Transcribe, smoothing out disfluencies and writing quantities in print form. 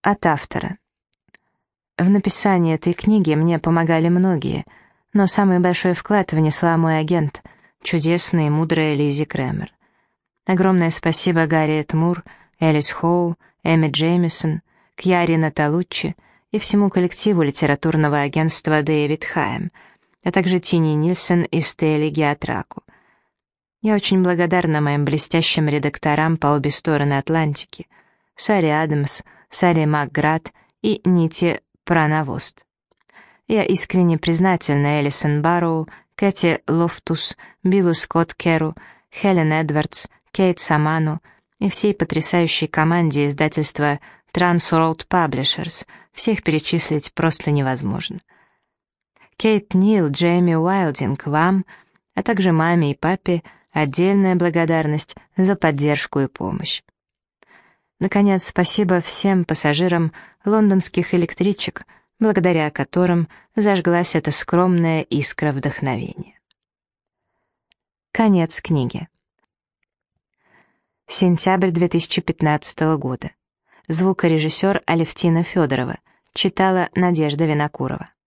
От автора. В написании этой книги мне помогали многие, но самый большой вклад внесла мой агент, чудесная и мудрая Лизи Кремер. Огромное спасибо Гарриет Мур, Элис Хоу, Эми Джеймисон, Кьяре Наталуччи и всему коллективу литературного агентства Дэвид Хайм, а также Тини Нильсон и Стелли Геатраку. Я очень благодарна моим блестящим редакторам по обе стороны Атлантики, Саре Адамс, Саре Макград и Ните Пранавост. Я искренне признательна Элисон Барроу, Кэти Лофтус, Биллу Скотт Керу, Хелен Эдвардс, Кейт Саману и всей потрясающей команде издательства Transworld Publishers, всех перечислить просто невозможно. Кейт Нил, Джейми Уайлдинг, вам, а также маме и папе отдельная благодарность за поддержку и помощь. Наконец, спасибо всем пассажирам лондонских электричек, благодаря которым зажглась эта скромная искра вдохновения. Конец книги. Сентябрь 2015 года. Звукорежиссер Алевтина Федорова. Читала Надежда Винокурова.